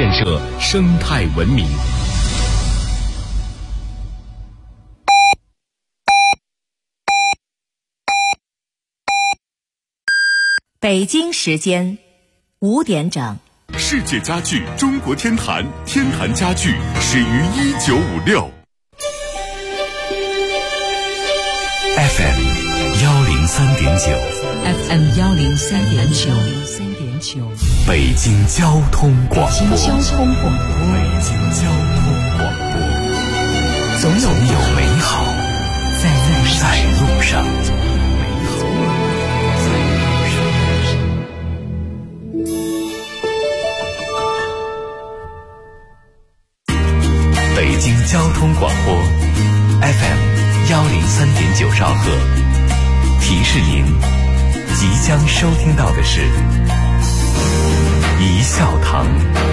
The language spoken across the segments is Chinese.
建设生态文明。 北京时间5点整。 世界家具中国天坛，天坛家具始于1956。FM 103.9，FM 103.9， 北京交通广播， 北京交通广播，总有美好在路上。 北京交通广播 FM 103.9兆赫，提示您即将收听到的是一笑堂。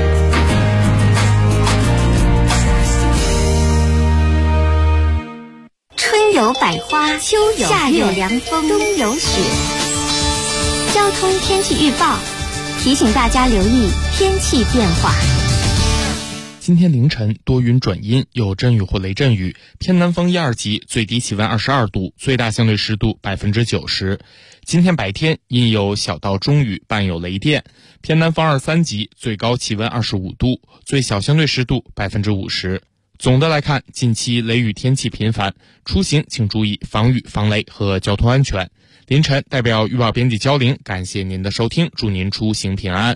春有百花，秋有夏有凉风，冬有雪。交通天气预报提醒大家留意天气变化。 今天凌晨多云转阴，有阵雨或雷阵雨，偏南风1、2级，最低气温22度，最大相对湿度90%。今天白天阴有小到中雨，伴有雷电，偏南风2、3级，最高气温25度，最小相对湿度50%。总的来看，近期雷雨天气频繁，出行请注意防雨、防雷和交通安全。凌晨代表预报编辑焦玲，感谢您的收听，祝您出行平安。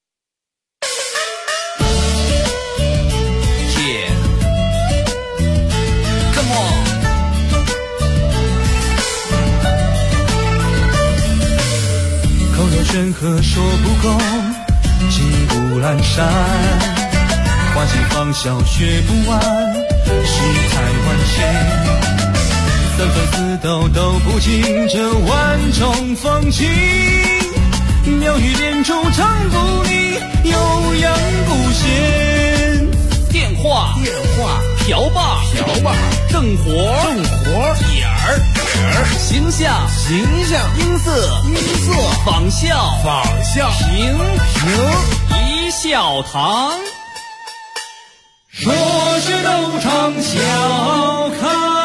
口若悬河说不够，情不阑珊，花期芳笑学不完，世态万千，三分四斗都不尽这万种风情，妙语连珠唱不腻，悠扬不闲。 电话瓢把正活点儿形象音色仿效评一笑堂， 说学逗唱笑开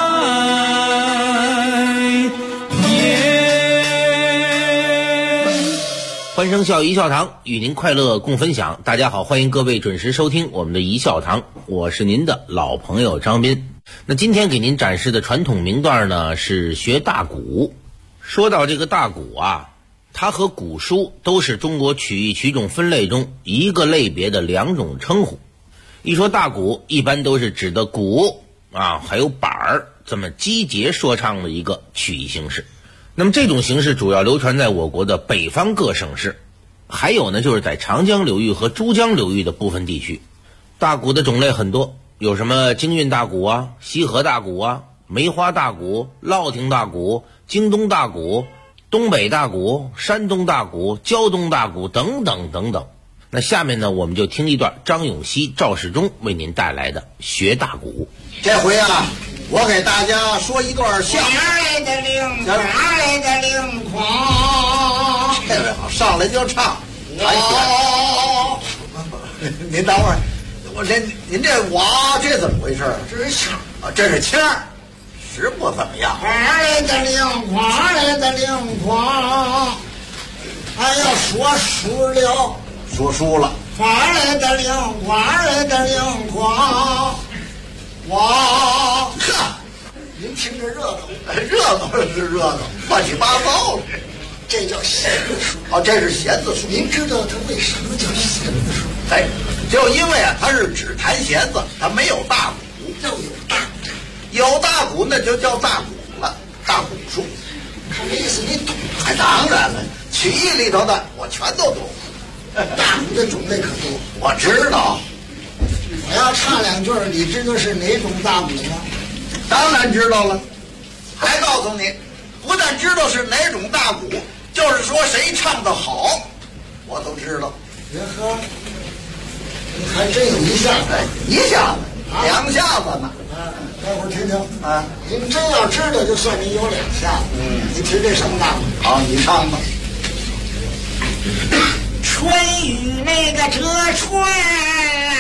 颜。 欢声笑一笑堂，与您快乐共分享。大家好，欢迎各位准时收听我们的一笑堂，我是您的老朋友张斌。那今天给您展示的传统名段呢，是学大鼓。说到这个大鼓啊，它和鼓书都是中国曲艺曲种分类中一个类别的2种称呼。一说大鼓，一般都是指的鼓啊，还有板儿这么击节说唱的一个曲艺形式。那么这种形式主要流传在我国的北方各省市，还有呢就是在长江流域和珠江流域的部分地区。大鼓的种类很多，有什么京韵大鼓啊、西河大鼓啊、梅花大鼓、乐亭大鼓、京东大鼓、东北大鼓、山东大鼓、胶东大鼓等等等等。那下面呢，我们就听一段张永熙、赵世忠为您带来的学大鼓。 这回啊，我给大家说一段相声。来的灵光，来的灵光，这位好，上来就唱。您等会儿，您这哇，这怎么回事啊？这是腔啊，这是腔，实不怎么样。来的灵光，来的灵光，还要说书了，说书了。来的灵光，来的灵光。哇，呵，您听着热闹，热闹是热闹，乱七八糟了。这叫弦子书啊，这是弦子书。您知道它为什么叫弦子书？哎，就因为啊，它是只弹弦子，它没有大鼓。要有大鼓，有大鼓那就叫大鼓了，大鼓书。看这意思你懂？哎，当然了，曲艺里头的我全都懂。大鼓的种类可多，我知道。我要唱2句，你知道是哪种大鼓吗？当然知道了，还告诉你，不但知道是哪种大鼓，就是说谁唱得好，我都知道。呵，你还真有一下子，一下子，2下子呢。待会儿听听啊，您真要知道，就算您有2下子。你听这什么大鼓？好，你唱吧。 春雨那个折船。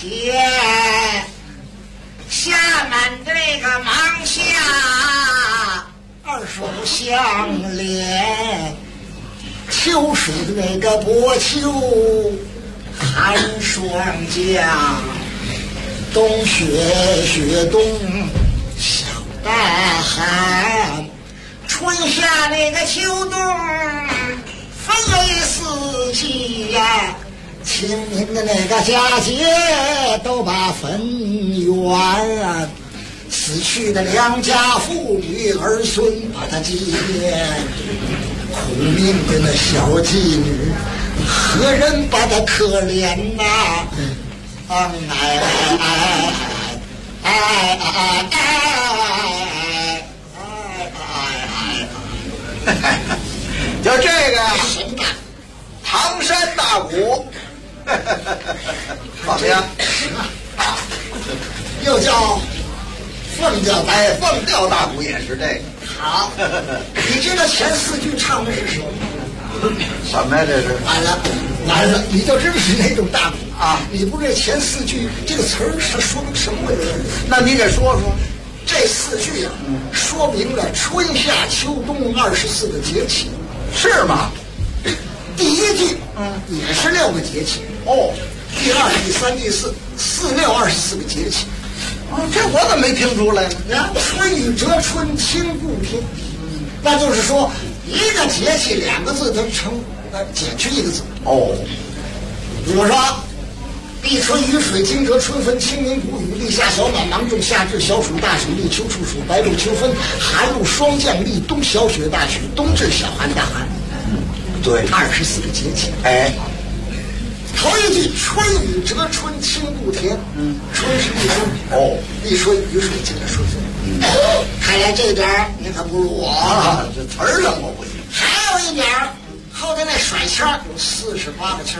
天，下面这个忙下二手相连，秋水的那个薄秋寒霜降，冬雪冬小大寒，春夏那个秋冬分为四季呀，清明的那个佳节都把坟圆，死去的良家妇女儿孙把他纪念，苦命的那小妓女何人把他可怜呐？ 就这个唐山大鼓，怎么样？ 又叫凤调大鼓， 凤调大鼓也是这个。 好，你知道前四句唱的是什么？ 什么呀？这是完了，你就知道是哪种大鼓啊？你不知道前四句这个词儿是说明什么问题？ 那你给说说。 这四句啊，说明了春夏秋冬24个节气， 是吗？ 第一句也是6个节气哦， 第二、第三、第四，4、6、24个节气。 这我怎么没听出来呢？ 春雨折春，清故天。那就是说，一个节气2个字，它减去1个字。 哦， 比如说，立春雨水，惊蛰春分，清明谷雨，立夏小满，芒种夏至，小暑大暑，立秋处暑，白露秋分，寒露霜降，立冬小雪大雪，冬至小寒大寒。 对 ，24个节气。 哎， 头一句春雨折春，清故天。春是立春。哦，立春雨水，惊蛰春分。看来这点你可不如我啊，这词儿上我不行。 还有一点，后头那甩签有48个签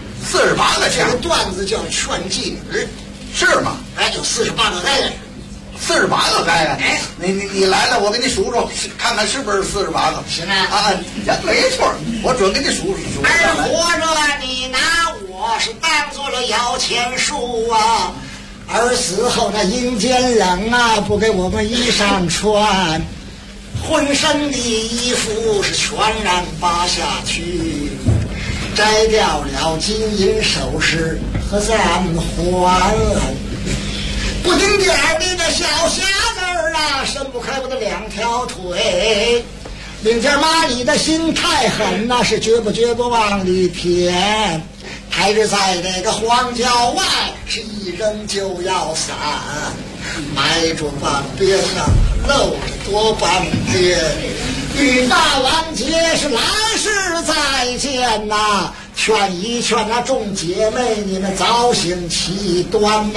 48个签。 这个段子叫劝妓女， 是吗？ 哎，有48个该人 ，48个该啊！ 哎， 你来了，我给你数数，看看是不是48个。 行啊！ 啊，没错，我准给你数。 而活着你拿我是当做了摇钱树啊，而死后那阴间冷啊，不给我们衣裳穿，浑身的衣服是全然扒下去，摘掉了金银首饰和咱还。不丁点儿的那小匣子儿啊，伸不开我的2条腿。领家妈你的心太狠呐，是绝不往里填。还是在那个荒郊外，是一扔就要散，埋着半边呐，露着多半边。与大王结是来世再见呐，劝一劝那众姐妹，你们早醒其端呐。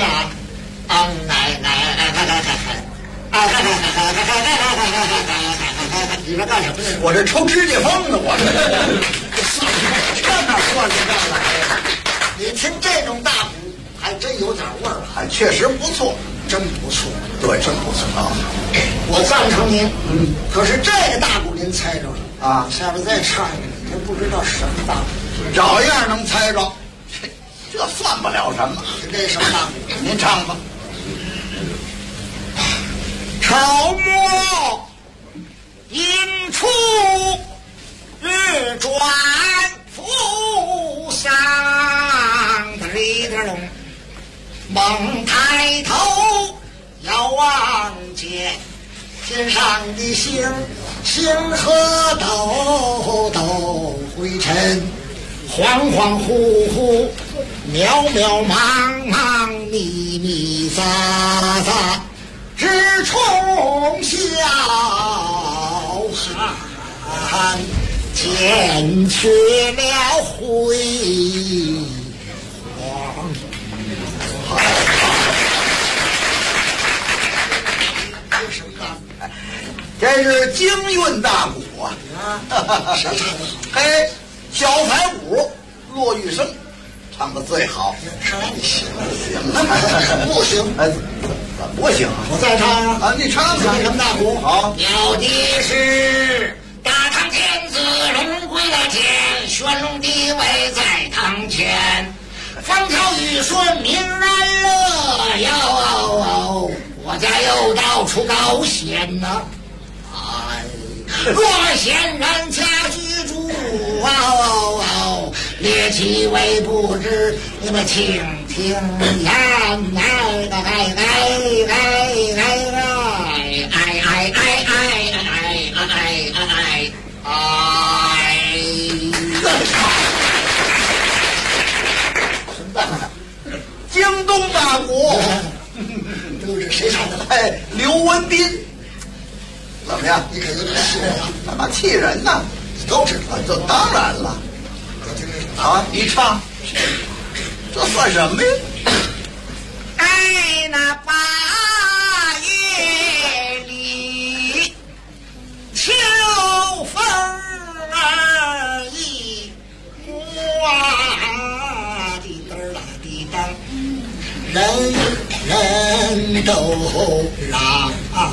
你这干什么呢？ 我这抽指甲风呢，我这哪算得上来呀？你听这种大鼓，还真有点味儿， 还确实不错， 真不错， 对，真不错啊！ 我赞成您。可是这个大鼓您猜着了啊？ 下边再唱一个，您不知道什么大鼓， 照样能猜着，这算不了什么。 这什么大鼓？ 您唱吧。 朝暮阴出日转扶桑，猛抬头遥望见天上的星河抖抖灰尘，恍恍惚惚，渺渺茫茫，密密匝匝，直冲霄寒，减去了辉煌。 这是京韵大鼓啊！ 谁唱的好？ 嘿，小彩舞骆玉生唱的最好。 看来你行了， 行了，不行？ 哎，不行啊！ 我再唱啊！你唱什么大鼓？ 好。 有的是大唐天子龙归了天，玄龙地位在堂前，风调雨顺，民人我家又到处高县呐，若县人家居住列其为不知，你们听听言， 京东大鼓， 这是谁唱的？ 刘文斌，怎么样？ 你可有点气人啊！ 干嘛气人呢？ 都知道， 这当然了。啊，你唱，这算什么呀？ 哎，那八月里，秋风儿一刮，滴答啦滴答，人人都让。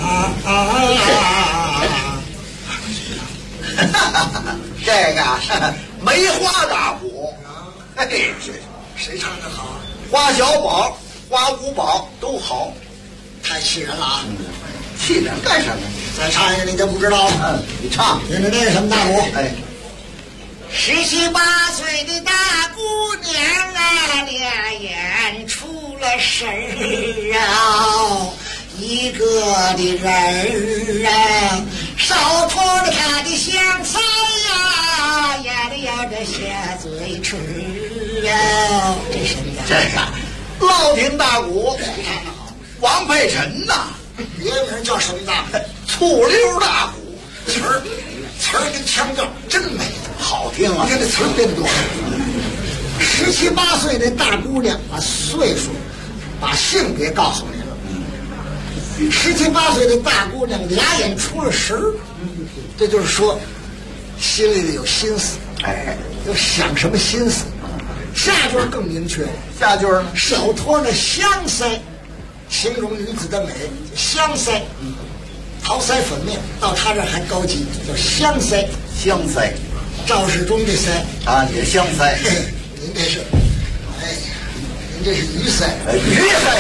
这个梅花大鼓，嘿， 谁唱的好？ 花小宝、花五宝都好。 太气人了啊！ 气人干什么？ 再唱一个你就不知道了。 你唱， 听着这是什么大鼓？ 哎 ，17、18岁的大姑娘啊，俩眼出了神儿啊，一个的人儿啊，手托着他的香腮呀，压着压着下嘴唇啊，这什么？ 这个烙亭大鼓，王佩臣呐， 别名叫什么大鼓？ 醋溜大鼓， 词儿跟腔调真美， 好听啊！ 你看这词儿编得多好。17、18岁的大姑娘把岁数、把性别告诉你了。17、18岁的大姑娘俩眼出了神儿，这就是说心里头有心思， 哎， 要想什么心思。下句更明确了， 下句呢？ 手托着香腮，形容女子的美，香腮。桃腮粉面到他这儿还高级，叫香腮。 香腮， 赵世忠这腮啊，也香腮。 您这是，您这是鱼腮， 鱼腮，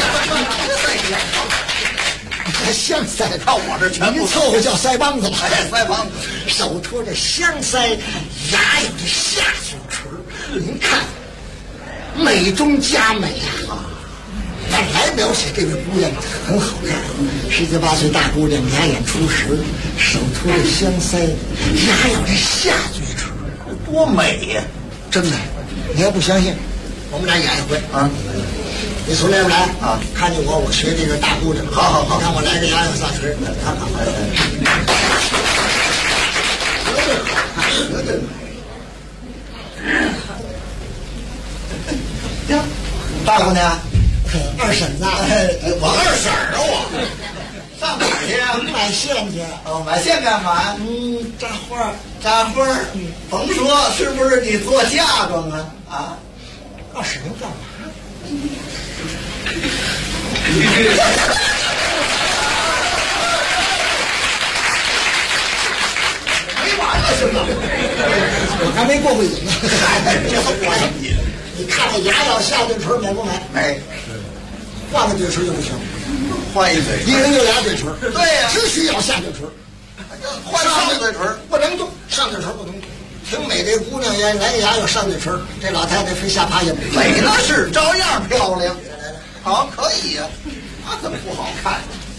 香腮， 到我这全部凑合叫腮帮子吧。 腮帮子， 手托着香腮，牙有着下嘴唇，您看，美中加美啊！本来描写这位姑娘很好看，17、18岁大姑娘，俩眼出神，手托着香腮，牙有着下嘴唇， 多美呀！ 真的，你要不相信，我们俩演一回啊！ 你从那边来啊， 看见我学这个大姑娘。 好， 你看我来个牙有下垂，看看。 呀，大姑娘， 二婶子， 我二婶儿啊，我上哪儿去啊？ 买线去。 哦，买线干嘛？ 扎花。 扎花。甭说，是不是你做嫁妆啊？啊， 二婶能干嘛？ 没完了是吗？ 我还没过过瘾呢。你看看牙咬下嘴唇美不美？ 美。 换个嘴唇就不行， 换一嘴唇， 一人有俩嘴唇。 对呀， 只需要下嘴唇， 换上嘴唇不能动，上嘴唇不能动。挺美这姑娘也来个牙有上嘴唇，这老太太非下巴也不美那是照样漂亮。好，可以呀，那怎么不好看？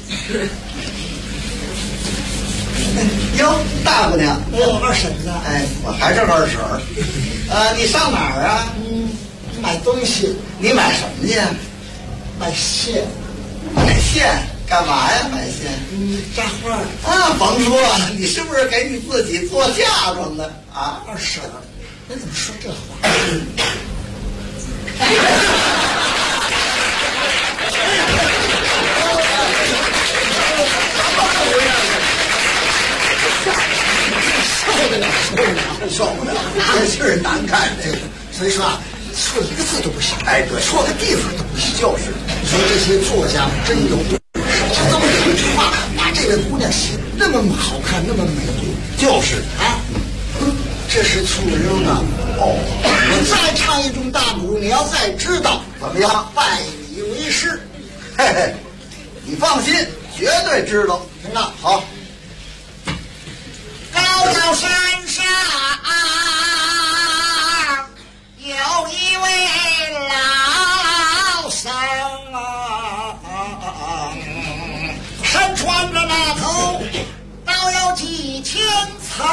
哟，大姑娘， 二婶子， 哎，我还是二婶儿。你上哪儿啊？ 买东西。 你买什么去？ 买线。 买线干嘛呀？买线？ 扎花。 啊，甭说，你是不是给你自己做嫁妆的啊？ 二婶儿，你怎么说这话？ 受不了，真是难看这个。 所以说啊，说一个字都不行。 哎，对， 说个地方都不行。 就是， 说这些作家真有本事，就这么一句话，把这位姑娘写那么好看，那么美丽。 就是啊，这是醋溜的。 哦， 我再唱一种大鼓，你要再知道怎么样？ 拜你为师。 嘿嘿， 你放心，绝对知道。 听着， 好。 高高山上有一位老僧身穿着那头道有几千层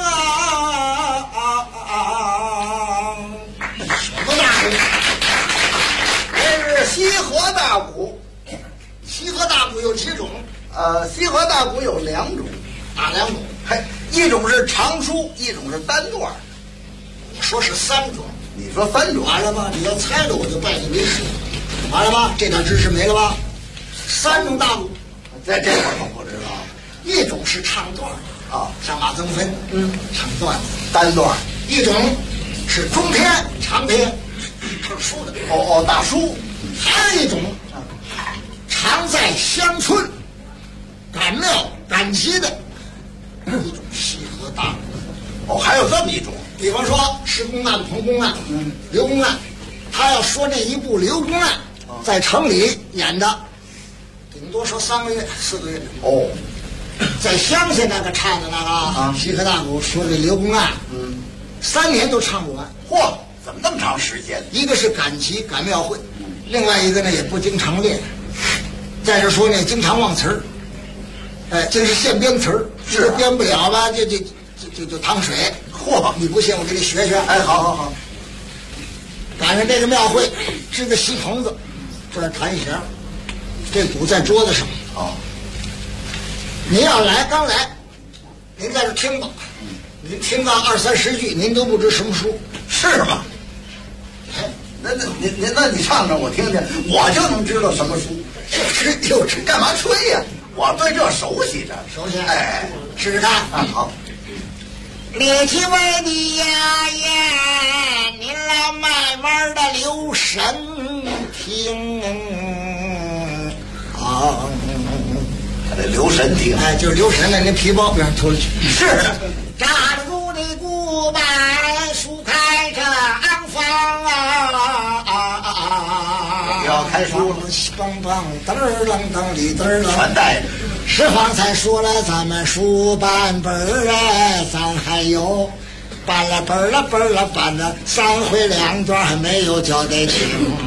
什么大鼓？ 这是西河大鼓。 西河大鼓有几种？ 西河大鼓有2种。 哪2种？ 嘿，一种是长书，一种是单段。 我说是3种。 你说3种， 完了吗？你要猜了，我就拜你为师。完了吗？这点知识没了吧？3种大鼓， 在这块儿我不知道。 一种是唱段啊， 像马增芬，唱段子单段； 一种是中篇、长篇，唱书的。 大书。 还有一种常在乡村赶庙赶集的一种西河大鼓。 还有这么一种。 比方说施公案、彭公案、刘公案，他要说那一部刘公案，在城里演的，顶多说3个月、4个月。在乡下那个唱的那个西河大鼓说这刘公案，3年都唱不完。 嚯，怎么那么长时间？ 一个是赶集赶庙会，另外一个呢也不经常练。再者说呢，经常忘词儿，这是现编词儿，是编不了吧，就淌水。 嚯， 你不信我给你学学。 哎，好。 赶上这个庙会，支个锡棚子，这儿弹一弦，这鼓在桌子上。您要刚来，您在这听吧。您听到20、30句，您都不知什么书， 是吗？那你唱唱我听听，我就能知道什么书。 就是干嘛吹呀？我对这熟悉着。 熟悉。 哎， 试试看。 好。 列起为的呀言，您来慢慢的留神听得留神听。 就是留神了，那皮包不让脱了去。 是。 扎住的古板，书开着昂方要开书了， 梆梆噔儿楞噔里噔儿楞， 全带着。 是方才说了咱们书办本儿咱还有办了本了办了3回2段还没有交代清，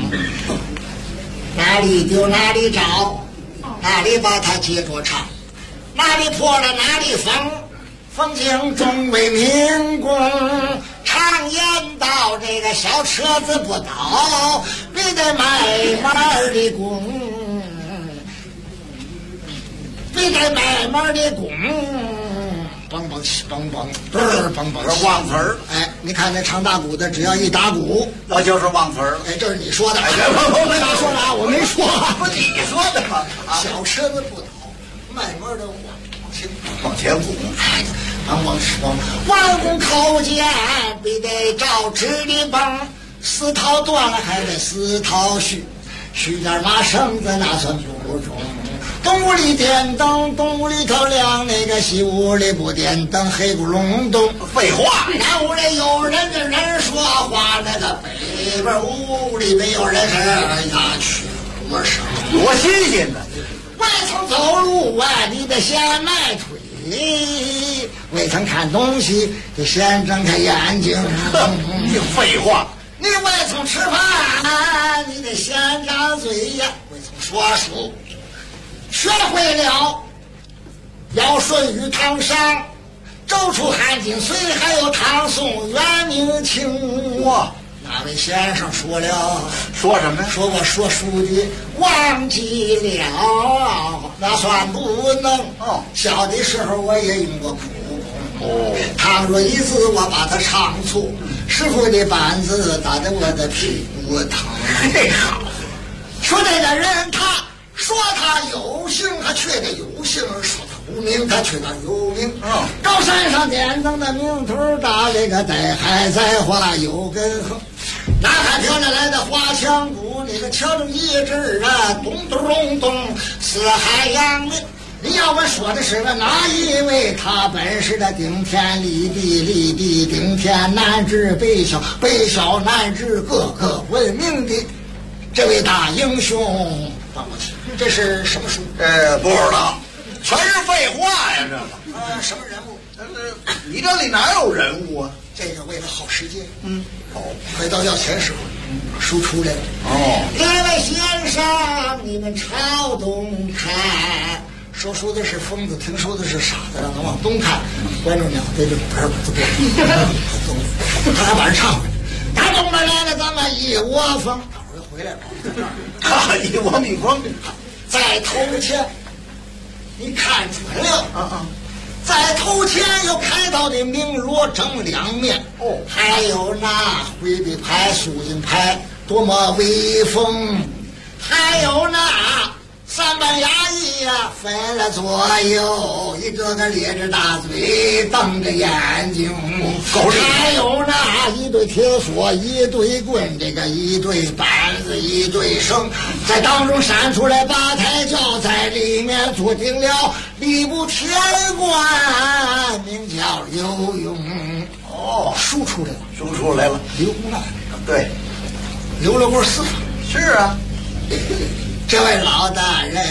哪里丢哪里找，哪里把它接着唱，哪里破了哪里风景中为民工。常言道这个小车子不倒，必得慢慢的拱，必得慢慢的拱，梆梆起梆梆，梆梆忘词儿。 你看那唱大鼓的，只要一打鼓， 那就是忘词儿。 这是你说的。 别说了，我没说。 不是你说的吗？ 小车子不倒，慢慢的往前鼓。 王公口见必得照直的绷，4套断了还得4套续点马绳子那算不中。东屋里点灯，东屋里头亮，那个西屋里不点灯，黑咕隆咚。 废话， 南屋里有人跟人说话，那个北边屋里没有人去我声， 多新鲜呢！ 外层走路你得先迈腿。未曾看东西得先睁开眼睛。 废话， 你未曾吃饭你得先张嘴呀。未曾说书学会了尧舜禹汤商周楚汉晋隋，还有唐宋元明清。 哇， 那位先生说了， 说什么呀？ 说我说书的忘记了，那算不能。小的时候我也用过苦功。倘若一次我把它唱错，师傅的板子打得我的屁股疼。好，说这个人他说他有姓，他却得有姓；说他无名，他却得有名。高山上点灯的名头大，这个带还在花有根横。哪看飘来的花枪鼓，那个敲钟一阵咚咚咚咚，四海扬名。你要我说的是个哪一位？他本是的顶天立地，立地顶天，南至北小，北小南至，各个闻名的这位大英雄帮不起。这是什么书？ 不知道，全是废话呀，这个。 什么人物？ 你这里哪有人物啊？ 这个为了耗时间。回到要钱时候，书出来了。各位先生，你们朝东看。说书的是疯子，听书的是傻子，让他往东看。观众鸟这就不是不对，他还把人唱回来。打东边来了，咱们一窝蜂，等会儿又回来了。 一窝蜜蜂， 在头前，你看准了。在头前有开刀的鸣锣正两面，还有那回避牌、肃静牌，多么威风！还有那三班衙役呀，分了左右，一个个咧着大嘴，瞪着眼睛。还有那一对铁锁，一对棍，这个一对板子，一对绳，在当中闪出来八抬轿，在里面坐定了礼部天官，名叫刘墉。书出来了， 书出来了， 刘公案。 对， 刘了锅司法。 是啊。 这位老大人，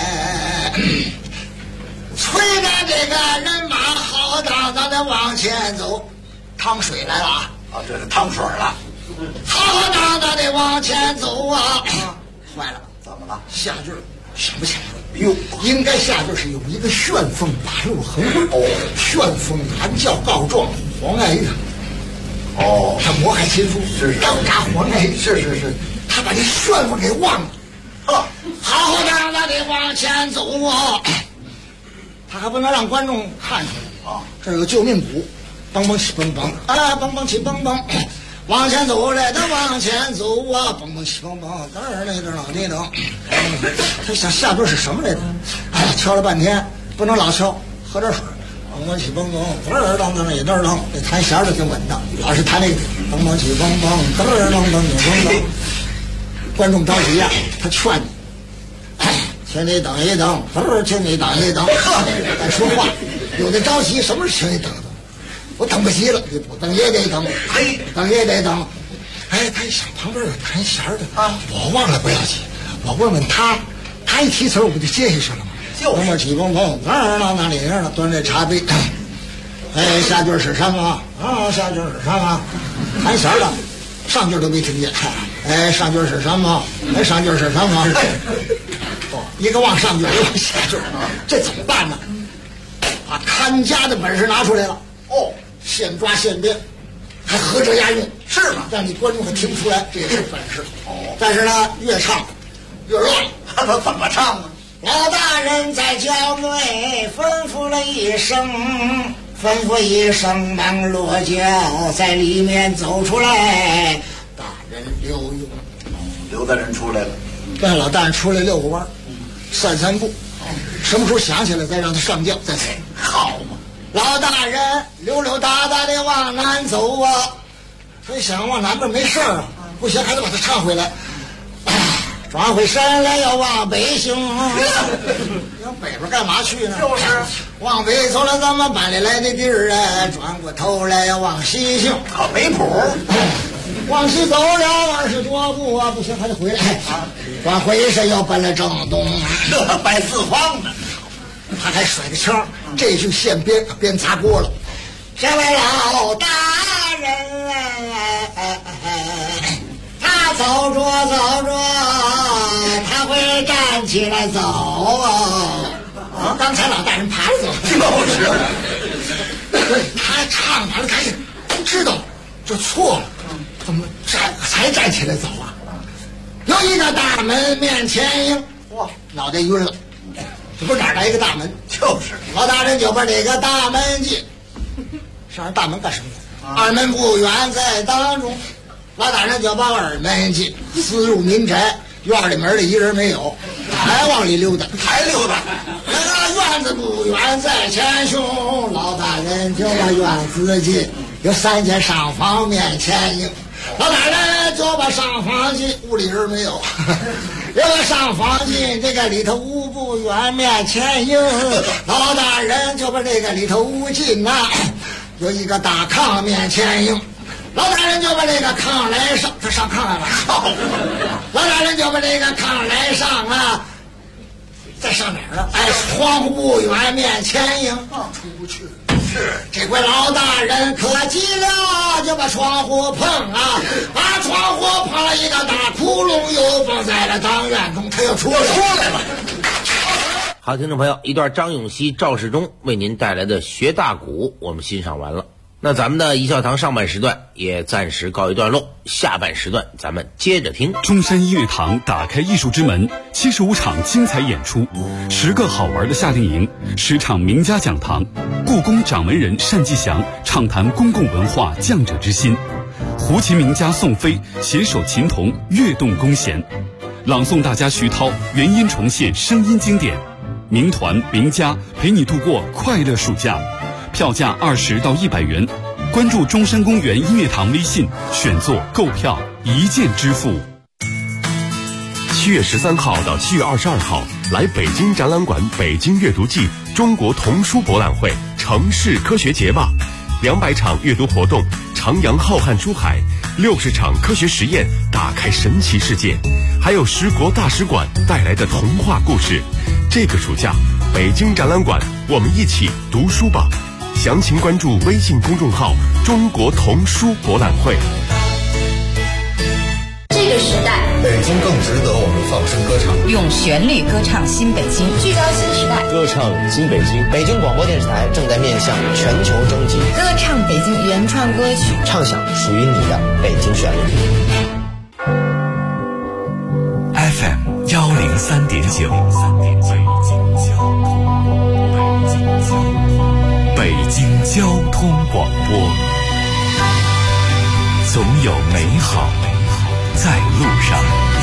催着这个人马浩荡荡的往前走，趟水来了啊！ 这是趟水了， 浩浩荡荡的往前走啊！坏了， 怎么了？ 下句想不起来了。 哟， 应该下句是有一个旋风把路横棍。旋风喊叫告状黄爱玉。他谋害亲夫， 是刚杀黄爱玉。 是， 他把这旋风给忘了。浩浩荡荡的往前走啊！他还不能让观众看出来啊！这有个救命鼓，蹦蹦起蹦蹦啊，蹦蹦起蹦蹦，往前走来的往前走啊，蹦蹦起蹦蹦，嘚儿那嘚儿那嘚。他想下句是什么来着？敲了半天不能老敲，喝点水。蹦蹦起蹦蹦，嘚儿啷当一嘚儿啷，那弹弦儿的挺稳当。要是弹那个蹦蹦起蹦蹦，嘚儿啷当一嘚儿啷。观众着急呀，他劝你，请你等一等，请你等一等。再说话，有的着急，什么是请你等等？我等不及了，你不等也得等，等也得等。他一想旁边有弹弦的我忘了不要紧，我问问他一提词我不就接下去了吗？就是起蹦蹦，那里边呢，端着茶杯。下句是什么？下句是什么？弹弦的。上句都没听见，上句是什么？上句是什么？一个往上句，一个往下句，这怎么办呢？把看家的本事拿出来了。现抓现编，还合辙押韵，是吗？让你观众还听不出来，这也是本事。但是呢，越唱越乱。 他怎么唱呢？ 老大人在轿内吩咐了一声。吩咐一声，忙落轿，在里面走出来。大人刘墉， 刘大人出来了。 让老大人出来遛个弯，散散步。什么时候想起来再让他上轿再走， 好嘛！ 老大人溜溜达达的往南走啊，所以想往南边没事啊，不行还得把他唱回来。转回身来要往北行，往北边干嘛去呢？ 就是往北走了咱们搬来的地儿啊，转过头来要往西行， 好没谱。 往西走了20多步啊，不行还得回来。转回身要奔了正东， 这摆四方呢。 他还甩个腔，这就现编砸锅了。这位老大人他走着走着，他会站起来走啊！刚才老大人爬着走， 就是。 他唱完了，他也知道这错了，怎么才站起来走啊？有一个大门面前迎，哇，脑袋晕了，这不是哪来一个大门？ 就是老大人就把这个大门进，上人大门干什么呢？二门不远在当中。老大人就把二门进，私入民宅，院里门里一人没有，还往里溜达， 还溜达。 那个院子不远在前胸，老大人就把院子进，有3间上房面前迎，老大人就把上房进，屋里人没有，有个上房进，这个里头屋不远面前迎，老大人就把这个里头屋进呐，有一个大炕面前迎。老大人就把这个炕来上，他上炕来了。老大人就把这个炕来上啊， 在上哪儿呢？哎，窗户不远面前迎，出不去。是这回老大人可急了，就把窗户碰啊，把窗户碰了一个大窟窿，又放在了当院中，他又出来了。 好，听众朋友，一段张永熙、赵世忠为您带来的学大鼓，我们欣赏完了。那咱们的一笑堂上半时段也暂时告一段落，下半时段咱们接着听。 中山音乐堂打开艺术之门，75场精彩演出，10个好玩的夏令营，10场名家讲堂，故宫掌门人单霁翔畅谈公共文化匠者之心，胡琴名家宋飞携手琴童跃动弓弦，朗诵大家徐涛原音重现声音经典，名团名家陪你度过快乐暑假。票价20到100元，关注中山公园音乐堂微信，选座购票一键支付。 7月13号到7月22号，来北京展览馆北京阅读季中国童书博览会城市科学节吧，200场阅读活动，徜徉浩瀚书海，60场科学实验，打开神奇世界，还有10国大使馆带来的童话故事。这个暑假，北京展览馆，我们一起读书吧。详情关注微信公众号中国童书博览会。 这个时代， 北京更值得我们放声歌唱， 用旋律歌唱新北京，聚焦新时代， 歌唱新北京。北京广播电视台正在面向全球征集， 歌唱北京原创歌曲， 唱响属于你的北京旋律。 FM 103.9，北京交通广播，总有美好在路上。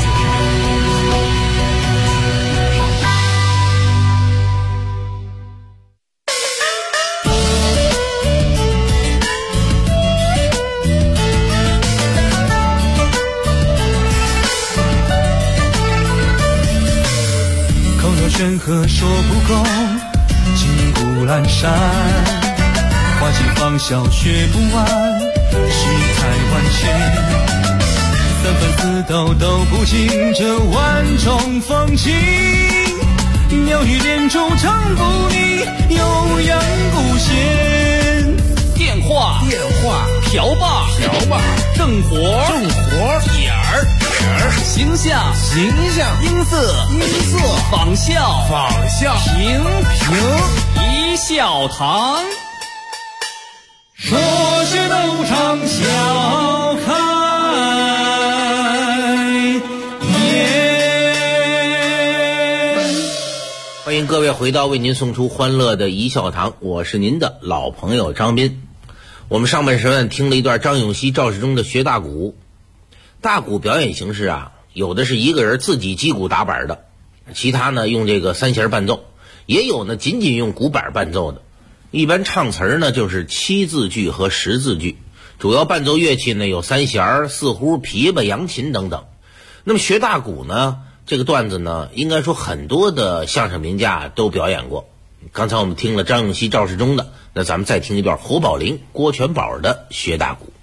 口若悬河说不够，金谷阑珊，花期芳笑学不完，世态万千。3分4斗都不尽这万种风情，鸟语连珠唱不腻，悠扬不闲。 电话瓢把正活点儿形象音色仿效平一笑堂， 说学逗唱笑开颜。 欢迎各位回到为您送出欢乐的一笑堂，我是您的老朋友张斌。我们上半时段听了一段张永熙、赵世忠的学大鼓。大鼓表演形式啊，有的是一个人自己击鼓打板的，其他呢用这个3弦伴奏，也有呢仅仅用鼓板伴奏的。一般唱词呢就是7字句和10字句，主要伴奏乐器呢有3弦、4胡、琵琶、扬琴等等。那么学大鼓呢，这个段子呢，应该说很多的相声名家都表演过。刚才我们听了张永熙、赵世忠的，那咱们再听一段侯宝林、郭全宝的学大鼓。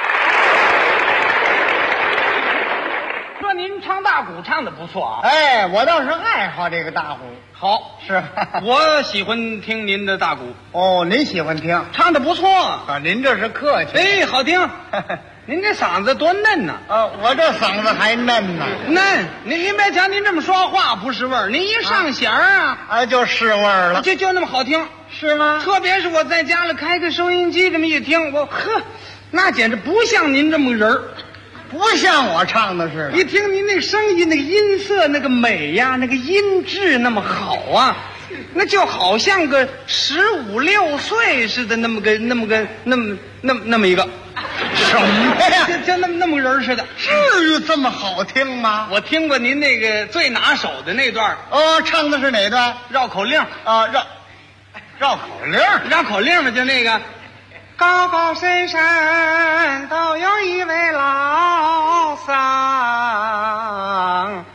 说您唱大鼓唱得不错啊！ 哎，我倒是爱好这个大鼓。 好， 是我喜欢听您的大鼓。 哦，您喜欢听， 唱得不错啊！您这是客气。 哎，好听。您这嗓子多嫩呐！ 我这嗓子还嫩呢。 嫩，您别瞧您这么说话不是味儿，您一上弦啊， 就是味儿了， 就那么好听， 是吗？ 特别是我在家里开个收音机这么一听，那简直不像您这么人儿， 不像我唱的似的。 一听您那个声音，那个音色，那个美呀，那个音质那么好啊，那就好像个15、16岁似的，那么一个。 什么呀？ 就那么人似的， 至于这么好听吗？ 我听过您那个最拿手的那段。 唱的是哪段？ 绕口令啊，绕口令， 绕口令嘛，就那个高高深山都有一位老桑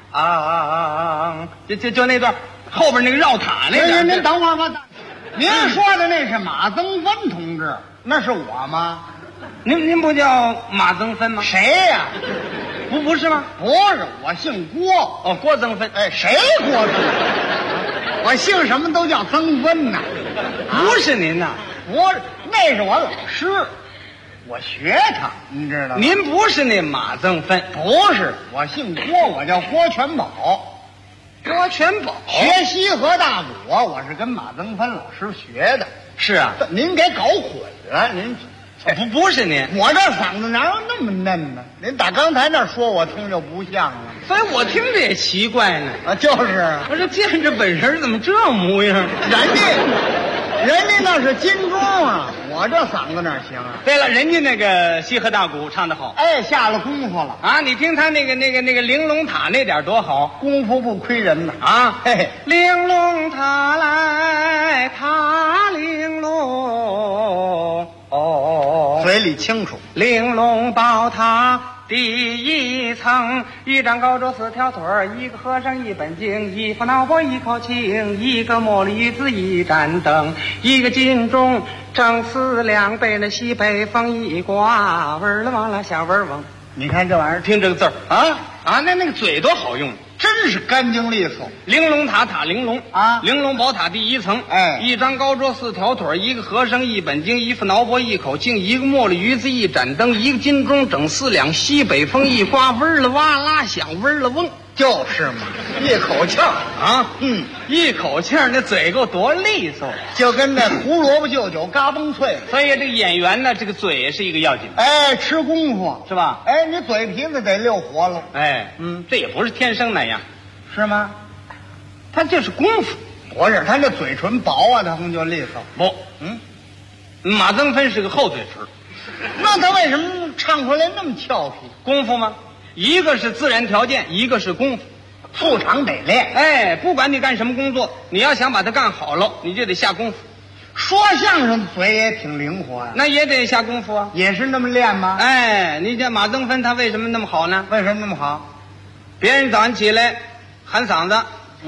就那段后边那个绕塔那段。 您等会儿吧，您说的那是马增芬同志，那是我吗？ 您不叫马增芬吗？ 谁呀？ 不是吗？ 不是，我姓郭。 郭增芬。 哎，谁郭增芬？ 我姓什么都叫曾芬呐。 不是您呐， 那是我老师，我学他，你知道吗？ 您不是那马增芬？ 不是，我姓郭，我叫郭全宝。 郭全宝学西河大鼓啊，我是跟马增芬老师学的。 是啊， 您给搞混了，您。 不是您， 我这嗓子哪有那么嫩呢？您打刚才那说，我听着不像啊， 所以我听着也奇怪呢。 啊，就是我这见着本人怎么这模样？ 人家那是金钟啊，我这嗓子哪行啊？ 对了，人家那个西河大鼓唱得好， 哎，下了功夫了啊！你听他那个玲珑塔那点多好， 功夫不亏人呐啊！ 嘿嘿， 玲珑塔来，塔玲珑。 嘴里清楚。 玲珑宝塔第一层，一张高桌四条腿儿，一个和尚一本经，一副脑钵一口磬，一个茉莉鱼子一盏灯，一个金钟正4两，被那西北风一刮，嗡了嗡了小嗡嗡。 你看这玩意儿， 听这个字儿啊，那个嘴多好用。 真是干净利索。 玲珑塔塔玲珑啊， 玲珑宝塔第一层， 哎， 一张高桌四条腿，一个和尚一本经，一副脑钵一口磬，一个茉莉鱼子一盏灯，一个金钟整4两，西北风一刮，嗡了哇啦响，嗡了嗡， 就是嘛，一口气儿啊，一口气儿，那嘴够多利索， 就跟那胡萝卜就酒嘎嘣脆。 所以这个演员呢，这个嘴也是一个要紧的， 哎，吃功夫是吧？ 哎，你嘴皮子得溜活了。 哎，这也不是天生那样， 是吗？ 他就是功夫。 不是，他这嘴唇薄啊，他们就利索。 不，马增芬是个厚嘴唇， 那他为什么唱出来那么俏皮？ 功夫吗？一个是自然条件，一个是功夫， 素常得练。 哎，不管你干什么工作，你要想把它干好了，你就得下功夫。 说相声的嘴也挺灵活呀， 那也得下功夫啊， 也是那么练吗？ 哎，你这马增芬他为什么那么好呢？ 为什么那么好？ 别人早上起来喊嗓子，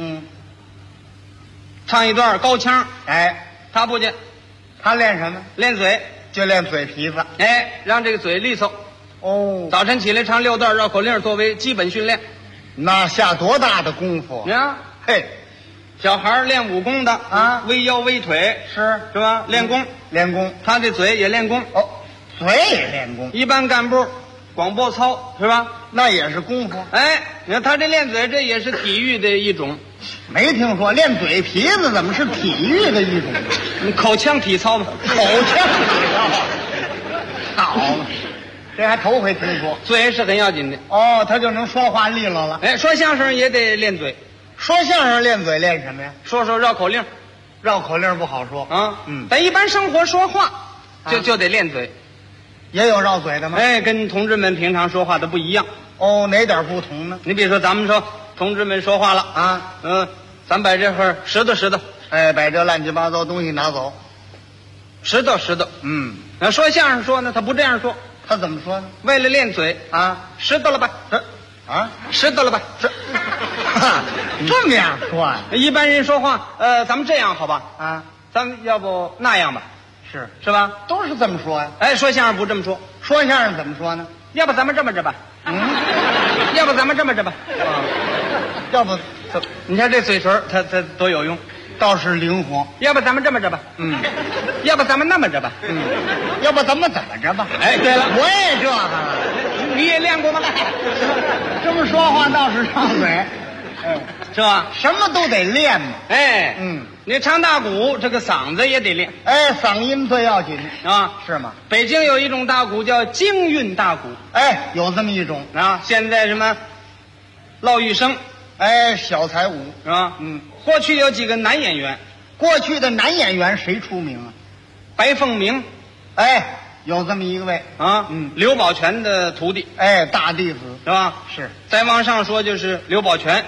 唱一段高腔， 哎， 他不去， 他练什么？ 练嘴， 就练嘴皮子， 哎，让这个嘴利索。 哦， 早晨起来唱6段绕口令作为基本训练， 那下多大的功夫？ 你看， 嘿， 小孩练武功的啊， 微腰微腿是吧？练功， 练功， 他这嘴也练功。 哦，嘴也练功。 一般干部广播操是吧？ 那也是功夫。 哎，你看他这练嘴，这也是体育的一种。 没听说练嘴皮子怎么是体育的一种？ 口腔体操嘛， 口腔体操。好嘛，这还头回听说。 嘴是很要紧的。 哦，他就能说话利落了。 哎，说相声也得练嘴。 说相声练嘴练什么呀？ 说绕口令。 绕口令不好说啊。咱一般生活说话就得练嘴。 也有绕嘴的吗？ 哎，跟同志们平常说话的不一样。 哦，哪点不同呢？ 你比如说，咱们说同志们说话了啊， 咱把这会拾掇， 哎，把这乱七八糟东西拿走， 拾掇。那说相声说呢，他不这样说， 他怎么说呢？ 为了练嘴啊， 拾掇了吧，拾掇了吧， 这么样说啊？ 一般人说话，咱们这样好吧？ 啊， 咱们要不那样吧？是吧？ 都是这么说呀。 哎，说相声不这么说， 说相声怎么说呢？ 要不咱们这么着吧？要不咱们这么着吧？ 要不， 你看这嘴唇，它多有用， 倒是灵活。 要不咱们这么着吧？要不咱们那么着吧？ 要不咱们怎么着吧？ 哎，对了， 我也这个， 你也练过吗？ 这么说话倒是上嘴， 是吧？ 什么都得练嘛。 哎，你唱大鼓，这个嗓子也得练。 哎，嗓音最要紧啊， 是吗？ 北京有一种大鼓叫京韵大鼓， 哎，有这么一种啊。现在什么骆玉笙， 哎，小才舞是吧？过去有几个男演员， 过去的男演员谁出名啊？ 白凤鸣， 哎，有这么一位啊，刘宝全的徒弟， 哎，大弟子是吧？ 是。 再往上说就是刘宝全，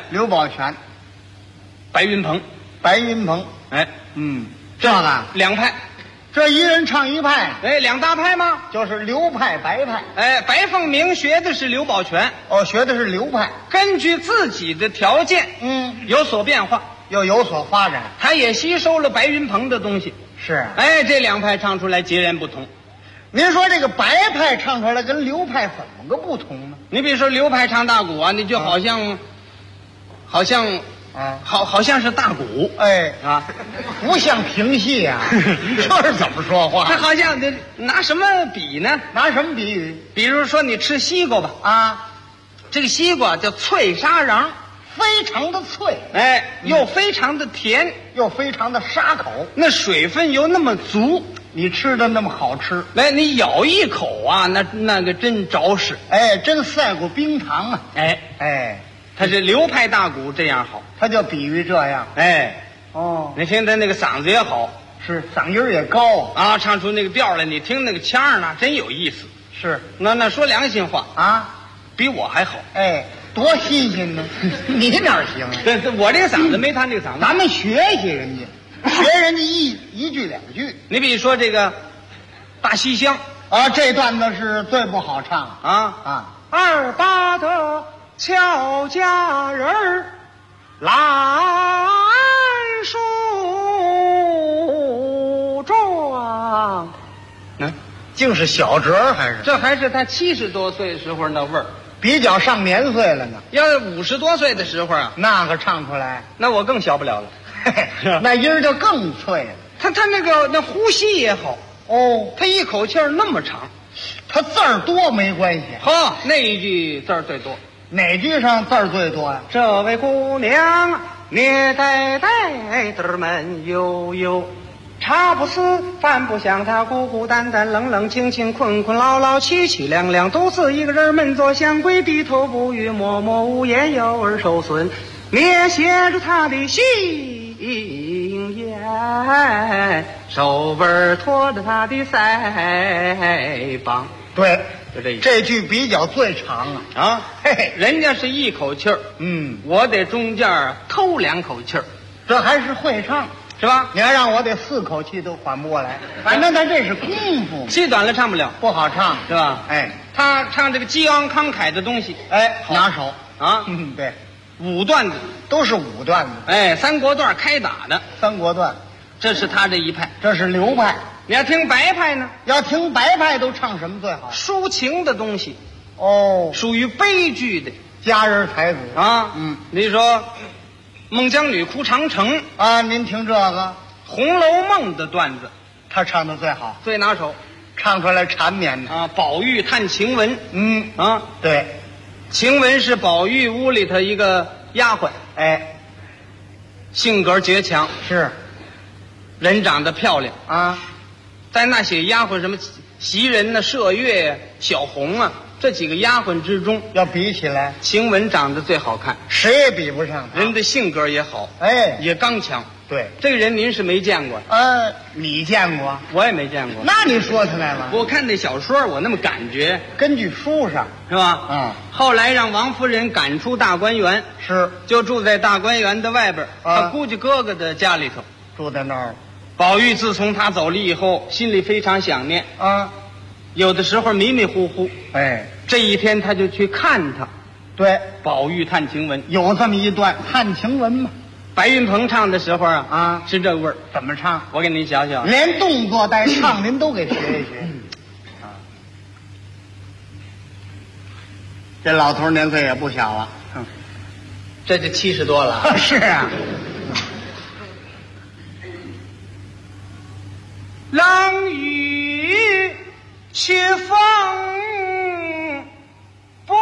白云鹏，哎， 这个两派， 这一人唱一派， 哎，两大派吗？ 就是刘派、白派。 哎，白凤鸣学的是刘宝全， 哦，学的是刘派， 根据自己的条件，有所变化， 又有所发展， 他也吸收了白云鹏的东西。 是， 哎，这两派唱出来截然不同。 您说这个白派唱出来跟刘派怎么个不同呢？ 你比如说刘派唱大鼓啊，你就好像啊，好像是大鼓， 哎啊， 不像评戏啊，这是怎么说话？ 这好像得拿什么比呢？ 拿什么比喻？ 比如说你吃西瓜吧， 啊， 这个西瓜叫脆沙瓤， 非常的脆， 哎，又非常的甜， 又非常的沙口， 那水分又那么足， 你吃的那么好吃， 来，你咬一口啊，那个真着实， 哎，真赛过冰糖啊， 哎，他这流派大鼓这样好， 他就比喻这样， 哎， 哦， 你听他那个嗓子也好， 是嗓音也高啊，唱出那个调来，你听那个腔儿呢，真有意思。 是， 那说良心话啊， 比我还好， 哎，多新鲜呢！你哪儿行啊？ 我这个嗓子没他这个嗓子， 咱们学学人家，学人家一句两句。 你比如说这个大西厢啊，这段子是最不好唱啊。 二八的俏佳人儿，兰树桩，竟是小折还是？ 这还是他70多岁时候那味儿， 比较上年岁了呢。 要是50多岁的时候啊， 那个唱出来， 那我更小不了了， 那音儿就更脆了。 他那呼吸也好哦， 他一口气儿那么长， 他字儿多没关系。 呵，那一句字儿最多， 哪句上字儿最多呀？ 这位姑娘，捏呆呆的闷悠悠。茶不思，饭不想，他孤孤单单，冷冷清清，困困劳劳，凄凄凉凉，独自一个人闷坐香闺，低头不语，默默无言，幼儿受损，捏写着他的心言，手腕托着他的腮帮。 对， 就这意思。 这句比较最长啊，嘿嘿，人家是一口气儿，我得中间偷2口气儿， 这还是会唱。 是吧？ 你要让我得4口气都缓不过来，反正咱这是功夫， 气短了唱不了， 不好唱， 是吧？ 哎， 他唱这个激昂慷慨的东西， 哎，拿手啊， 对 ，5段子都是5段子， 哎，3国段开打的 3国段， 这是他这一派， 这是流派。 你要听白派呢？ 要听白派都唱什么最好？ 抒情的东西， 哦， 属于悲剧的佳人才子啊，你说。孟姜女哭长城啊，您听这个《 红楼梦》的段子， 他唱的最好， 最拿手， 唱出来缠绵的啊。宝玉探晴雯， 对， 晴雯是宝玉屋里头一个丫鬟， 哎， 性格倔强， 是， 人长得漂亮啊， 在那些丫鬟什么袭人呢、麝月呀、小红啊。这几个丫鬟之中， 要比起来， 晴雯长得最好看， 谁也比不上她。 人的性格也好， 哎， 也刚强。 对， 这个人您是没见过。 你见过？ 我也没见过。 那你说起来了？ 我看那小说，我那么感觉， 根据书上是吧？后来让王夫人赶出大观园， 是， 就住在大观园的外边，他估计哥哥的家里头， 住在那儿。 宝玉自从他走了以后，心里非常想念啊， 有的时候迷迷糊糊， 哎。 这一天他就去看他， 对， 宝玉探晴雯有这么一段探晴雯嘛。 白云鹏唱的时候啊，是这味儿。 怎么唱？ 我给您想想， 连动作带唱您都给学一学。这老头年岁也不小了， 这就70多了。 是啊。 冷雨且风不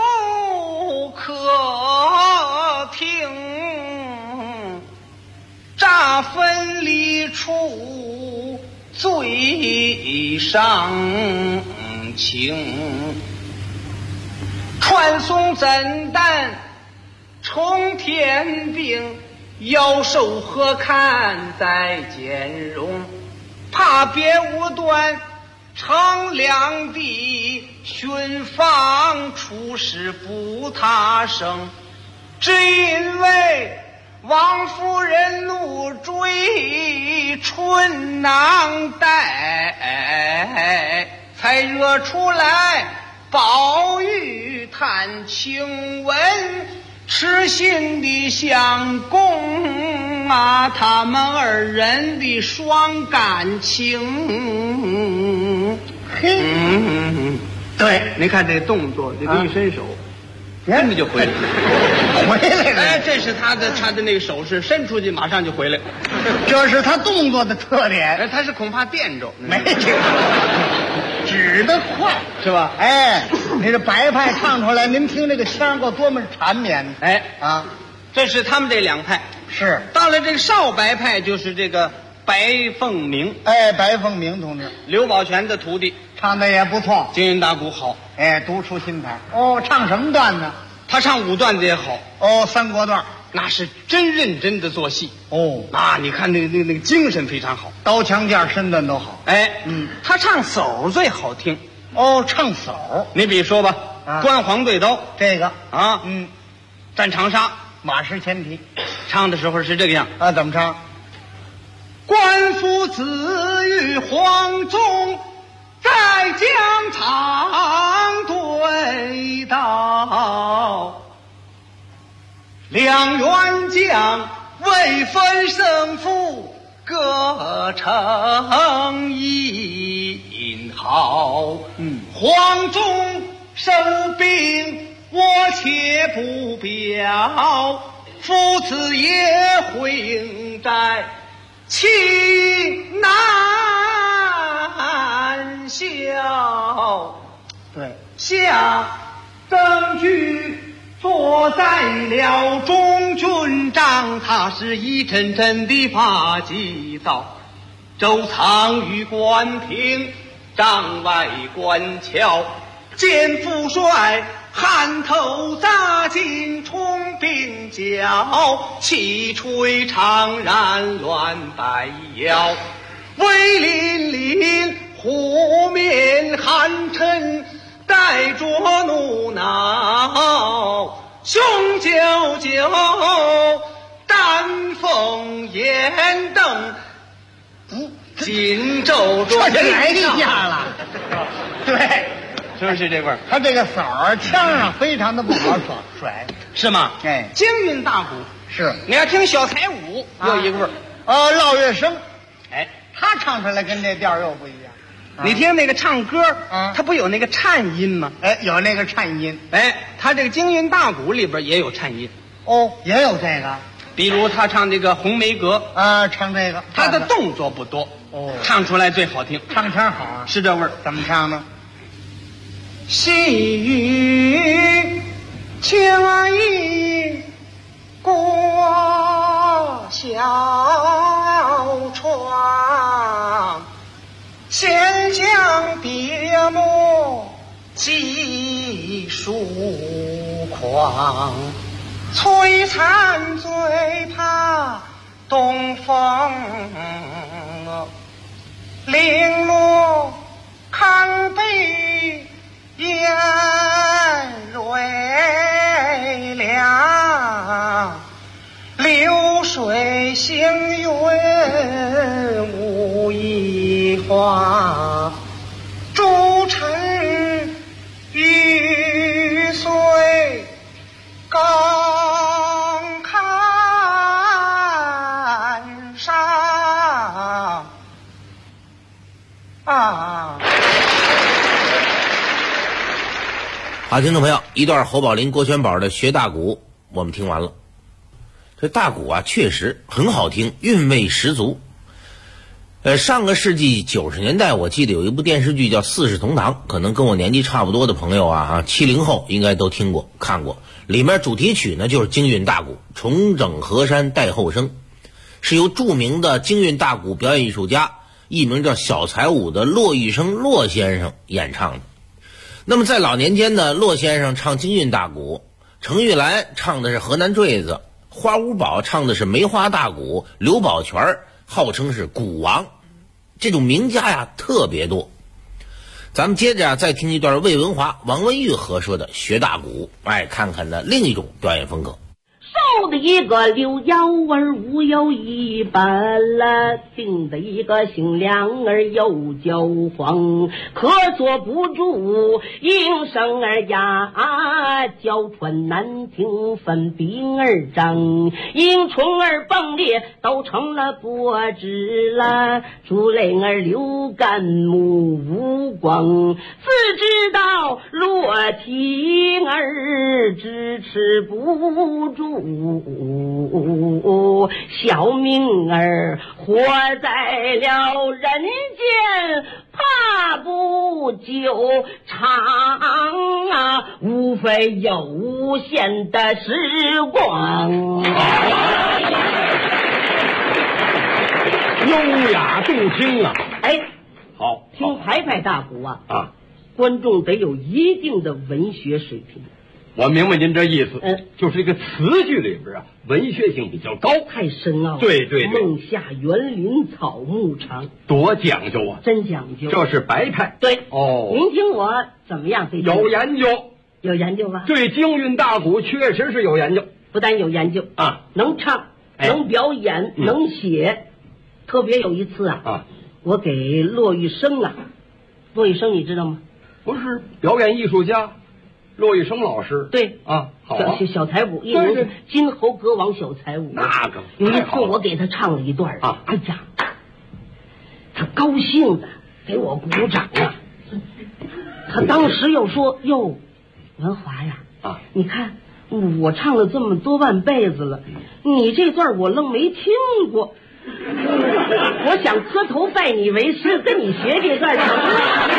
可听，乍分离处最伤情。传送诊断冲天兵，妖兽何堪再兼容？怕别无端乘凉地，寻访出师不他生，只因为王夫人怒追春囊带，才惹出来宝玉探晴雯，痴心的相公啊，他们2人的双感情。 对， 您看这动作，这个一伸手，真的就回来了。 回来了。 哎，这是他的那个手势，伸出去马上就回来。 这是他动作的特点。 哎，他是恐怕电着， 没这个，指得快是吧？ 哎，你这白派唱出来，您听这个腔够多么缠绵。 哎啊， 这是他们这两派。 是到了这个少白派，就是这个白凤鸣。 哎，白凤鸣同志， 刘宝全的徒弟， 唱的也不错， 京韵大鼓好。 哎，独出心裁。哦，唱什么段子？ 他唱武段子也好。 哦，三国段， 那是真认真的做戏。 哦， 啊，你看那个精神非常好， 刀枪剑身段都好。 哎，他唱叟最好听。 哦，唱叟， 你比如说吧，关黄对刀这个啊，战长沙， 马失前蹄， 唱的时候是这个样啊，怎么唱？ 官夫子与黄忠在疆场对道，两员将未分胜负，各逞一好。黄忠收兵，我且不表，夫子也会应战，情难消。 对， 下曾举坐在了中军帐，他是一阵阵的发急躁。周仓于关平，帐外观瞧，见父帅汗头扎进冲鬓角，气吹长髯乱摆腰，威凛凛虎面寒嗔，带着怒恼，雄赳赳丹凤眼瞪，紧皱着这来一下了。 对，是不是这味儿？ 他这个嗓儿腔上非常的不好甩， 是吗？ 哎， 京韵大鼓是。 你要听小彩舞有一个味儿， 烙月生， 哎， 他唱出来跟这调又不一样。 你听那个唱歌，他不有那个颤音吗？ 哎，有那个颤音。 哎，他这个京韵大鼓里边也有颤音。 哦，也有这个。 比如他唱这个《红梅阁》 啊，唱这个， 他的动作不多，唱出来最好听， 唱腔好啊， 是这味儿。 怎么唱呢？ 细雨秋意过小窗，闲将别墨几疏狂，摧残最怕东风，零落康悲烟蕊凉，流水行云无一花，诸尘玉碎更看上啊。 好，听众朋友，一段侯宝林、郭全宝的学大鼓我们听完了。这大鼓啊确实很好听，韵味十足。上个世纪90年代，我记得有一部电视剧叫《四世同堂》，可能跟我年纪差不多的朋友啊，70后应该都听过看过。里面主题曲呢就是京韵大鼓，重整河山待后生，是由著名的京韵大鼓表演艺术家，艺名叫小彩舞的骆玉生骆先生演唱的。那么在老年间呢，骆先生唱京韵大鼓，程玉兰唱的是河南坠子，花五宝唱的是梅花大鼓，刘宝全号称是鼓王，这种名家呀特别多。咱们接着再听一段魏文华、王文玉合说的学大鼓，看看呢另一种表演风格。 少有的一个刘幺儿无有一般了，定的一个姓梁儿又叫黄，可坐不住应声儿呀，娇喘难听分兵儿张，迎春儿崩裂都成了柏枝了，竹泪儿流干目无光，自知道落体儿支持不住，小命儿活在了人间，怕不久长啊，无非有限的时光。 优雅动听啊！ 哎， 好， 听排排大鼓啊！ 啊， 观众得有一定的文学水平。 我明白您这意思，就是这个词句里边啊，文学性比较高， 太深奥了。 对对对， 梦下园林草木长， 多讲究啊！ 真讲究。 这是白派。 对哦， 您听我怎么样？ 有研究， 有研究吧？ 对京韵大鼓确实是有研究， 不但有研究啊， 能唱，能表演，能写。特别有一次啊，我给骆玉生啊，骆玉生你知道吗？ 不是表演艺术家。骆玉生老师， 对啊，好啊， 小才舞，一名是金猴歌王小才舞。 那个有一次我给他唱了一段啊，哎呀，他高兴的给我鼓掌啊。他当时又说：“哟，文华呀， 啊， 你看我唱了这么多万辈子了，你这段我愣没听过。我想磕头拜你为师，跟你学这段成吗？”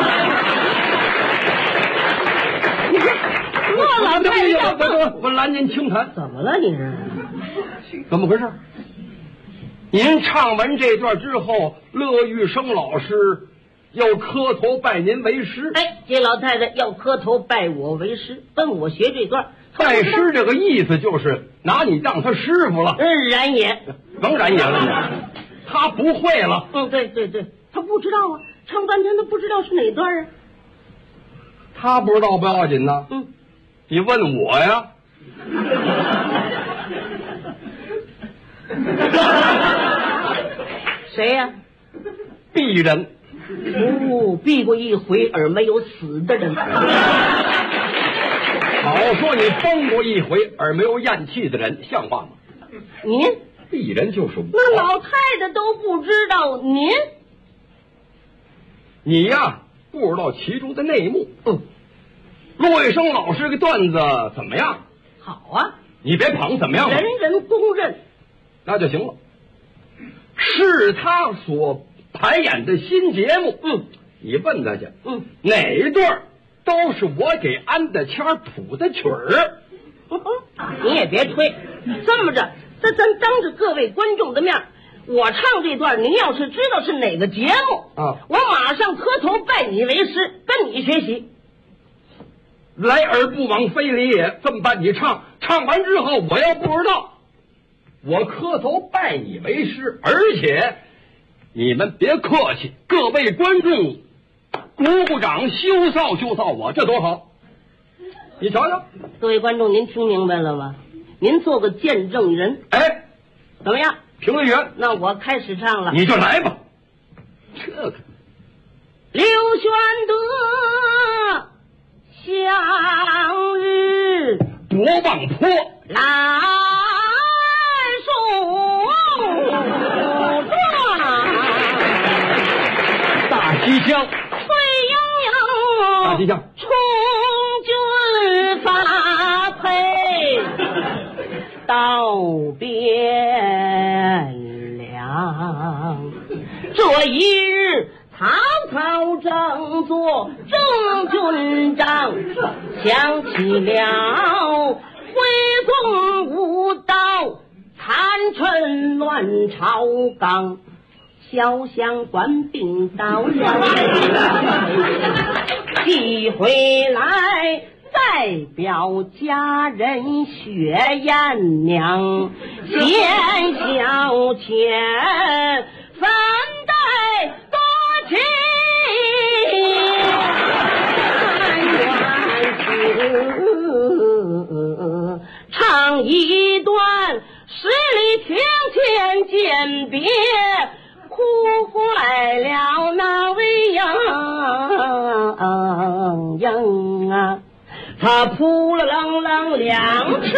骆老太要我拦您轻谈， 怎么了？你是怎么回事？您唱完这段之后，乐玉生老师要磕头拜您为师。 哎，这老太太要磕头拜我为师，跟我学这段。 拜师这个意思就是拿你当他师傅了。 然也， 能然也了。他不会了。 对对对，他不知道啊，唱半天他不知道是哪段啊。 他不知道不要紧呢。你问我呀。 谁呀？ 鄙人。 避过一回而没有死的人。 好说你崩过一回而没有咽气的人，像话吗？ 您鄙人就是我。 那老太太都不知道您。 你呀，不知道其中的内幕。骆玉生老师个段子怎么样？ 好啊， 你别捧，怎么样？ 人人公认， 那就行了。是他所排演的新节目。你问他去。哪一段都是我给安的谦谱的曲儿。 你也别吹，这么着，咱当着各位观众的面，我唱这段，您要是知道是哪个节目啊， 我马上磕头拜你为师，跟你学习。 来而不往非礼也。这么办，你唱完之后，我要不知道，我磕头拜你为师，而且你们别客气，各位观众鼓鼓掌，羞臊我，这多好！你瞧瞧， 各位观众，您听明白了吗？您做个见证人。 哎， 怎么样？ 评论员， 那我开始唱了， 你就来吧。这个刘玄德向日博望坡来送状， 大西厢翠莺莺， 大西厢充军发配到汴梁，这一日曹操正做正军长，想起了徽宗无道，残臣乱朝纲，小相官兵到了，寄回来代表家人雪艳娘，见小钱分带多情远去，唱唱一段十里庭前饯别，哭坏了那位鸯啊，他扑了棱棱两翅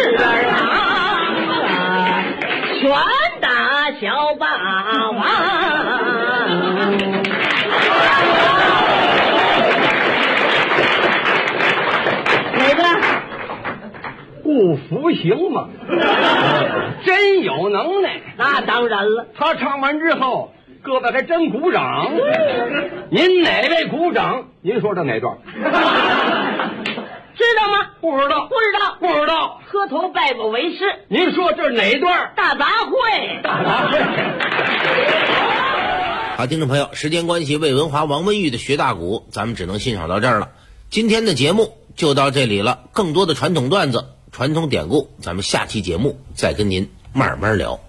啊，拳打小霸王。哪个？ 不服行吗？真有能耐。 那当然了。 他唱完之后，各位还真鼓掌。您哪位鼓掌？您说这哪段？ 知道吗？ 不知道。 不知道。 不知道。 磕头拜我为师。 您说这是哪段？ 大杂烩。 大杂烩。 好，听众朋友，时间关系，魏文华、王文玉的学大鼓，咱们只能欣赏到这儿了。今天的节目就到这里了，更多的传统段子、传统典故，咱们下期节目再跟您慢慢聊。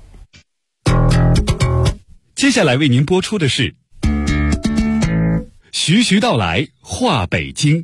接下来为您播出的是徐徐道来话北京。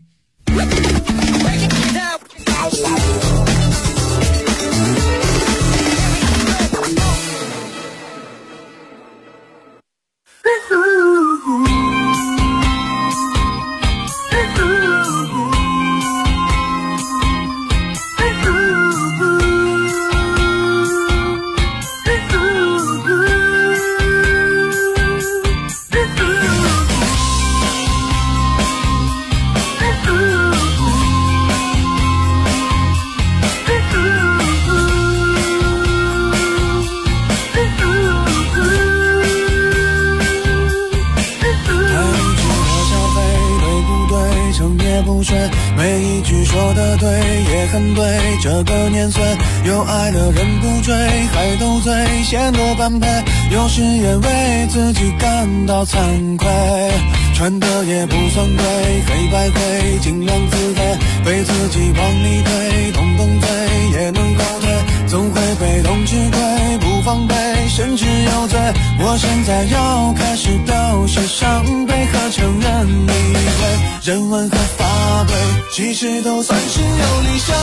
每一句说的对也很对，这个年岁有爱的人不追，还斗嘴显得般配，有时也为自己感到惭愧，穿的也不算对，黑白灰尽量自卑，被自己往里推，动动嘴也能后退，总会被动吃亏，不防备甚至有罪，我现在要开始表现伤悲和承认理会，人文和法规其实都算是有理想，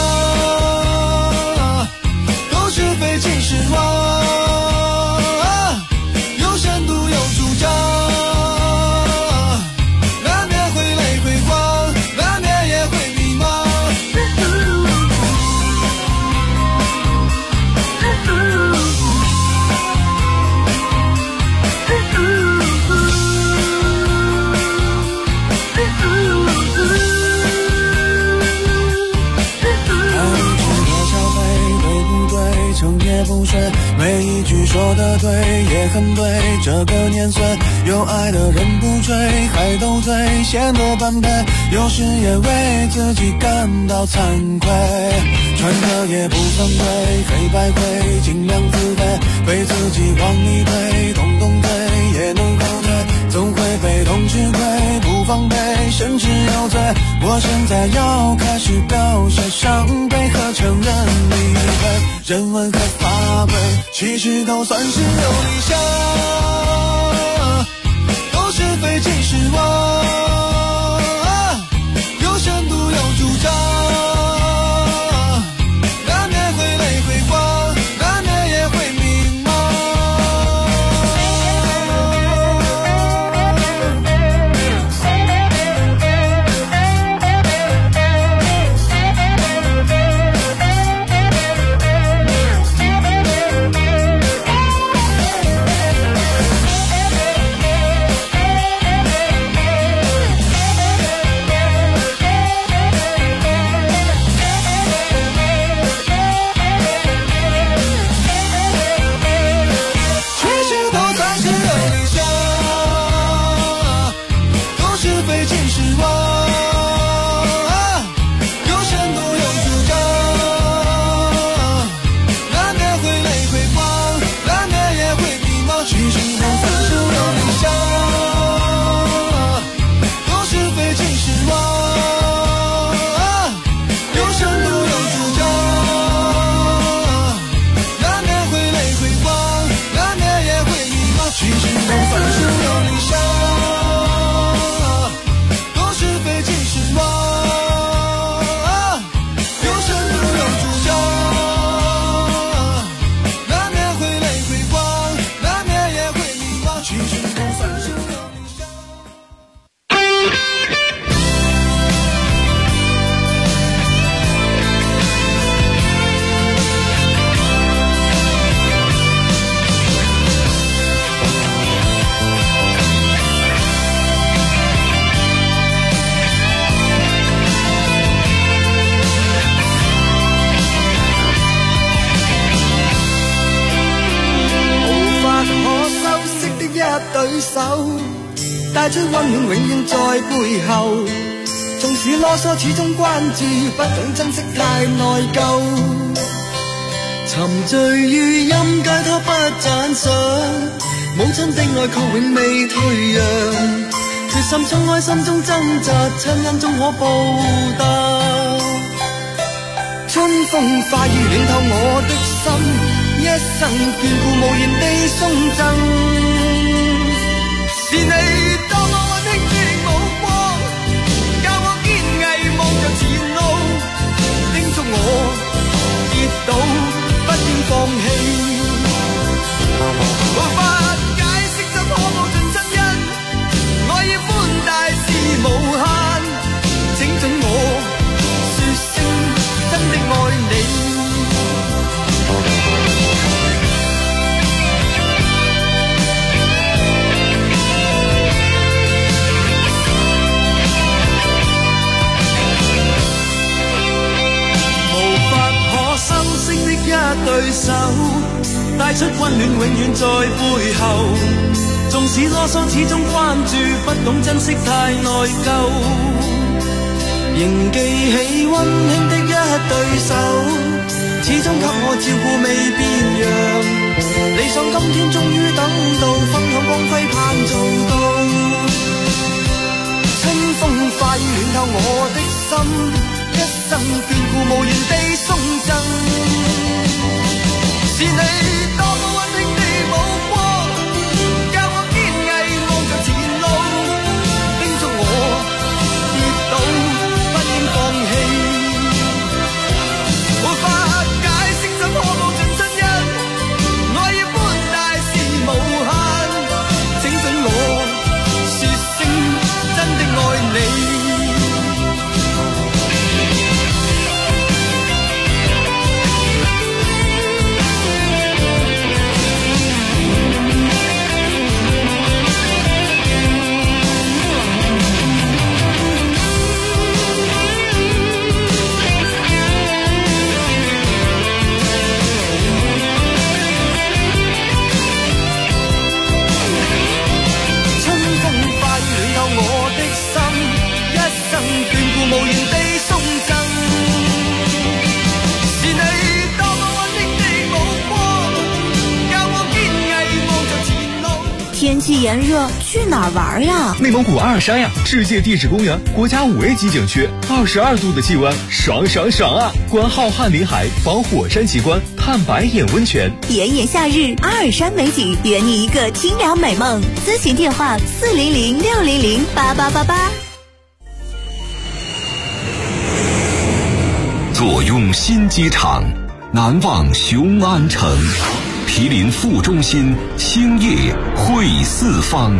都是非即是妄，有深度有主张，难免会累会慌，难免也会迷茫，不睡，每一句说的对也很对，这个年岁有爱的人不追，还斗嘴显得般配，有时也为自己感到惭愧，穿的也不算对，黑白灰尽量自卑，被自己往里推，动动嘴也能后退，总会被动吃亏，不防备甚至有罪，我现在要开始表现伤悲和承认理会，人文和法规其实都算是有理想，都是非即是妄，有深度有主张，难免会累会慌，难免也会迷茫。 帶出溫暖永遠在背後。縱使囉嗦始終關注，不懂珍惜太內疚。沉醉於音階他不讚賞，母親的愛確永未退讓。決心衝開心中掙扎，親恩終可報答。春風化雨暖透我的心，一生眷顧無言地送贈。是你多麼溫馨的目光，教我堅毅望着前路，叮囑我跌倒不應放棄。無法解釋怎可報盡親恩，愛意寬大是無限，請准我說聲真的愛你。一對手帶出溫暖永遠在背後，縱使囉嗦始終關注，不懂珍惜太內疚。仍記起溫馨的一對手，始終給我照顧未變樣。理想今天終於等到，分享光輝盼做到。清風化雨暖透我的心，一生眷顧無言地送贈。是你多麼溫馨的目光，教我堅毅望着前路，叮囑我跌倒不應放棄。無法解釋怎可報盡親恩，愛意寬大是無限，請准我說聲真的愛你。無言地送贈，是你多麼溫馨的目光，教我堅毅望着前路。 天氣炎熱，去哪兒玩呀？ 內蒙古阿爾山呀，世界地質公園國家5A級景區，22度的氣溫，爽爽爽啊！觀浩瀚林海，訪火山奇觀，探白眼溫泉。 炎炎夏日，阿爾山美景，圓你一個清涼美夢。諮詢電話400-600-8888。 坐擁新機場，難忘雄安城。毗鄰副中心，星夜會四方。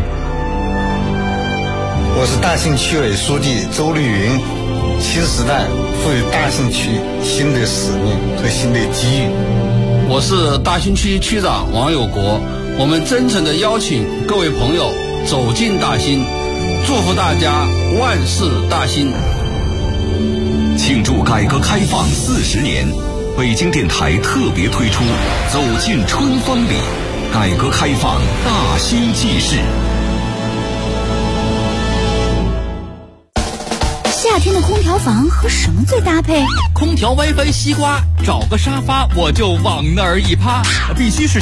我是大兴区委书记周绿云。新时代赋予大兴区新的使命和新的机遇。 我是大兴区区长王有国。我们真诚地邀请各位朋友走进大兴，祝福大家万事大兴。 庆祝改革开放40年，北京电台特别推出《走进春风里》，改革开放大兴纪事。 夏天的空调房和什么最搭配？ 空调 WiFi 西瓜，找个沙发我就往那儿一趴，必须是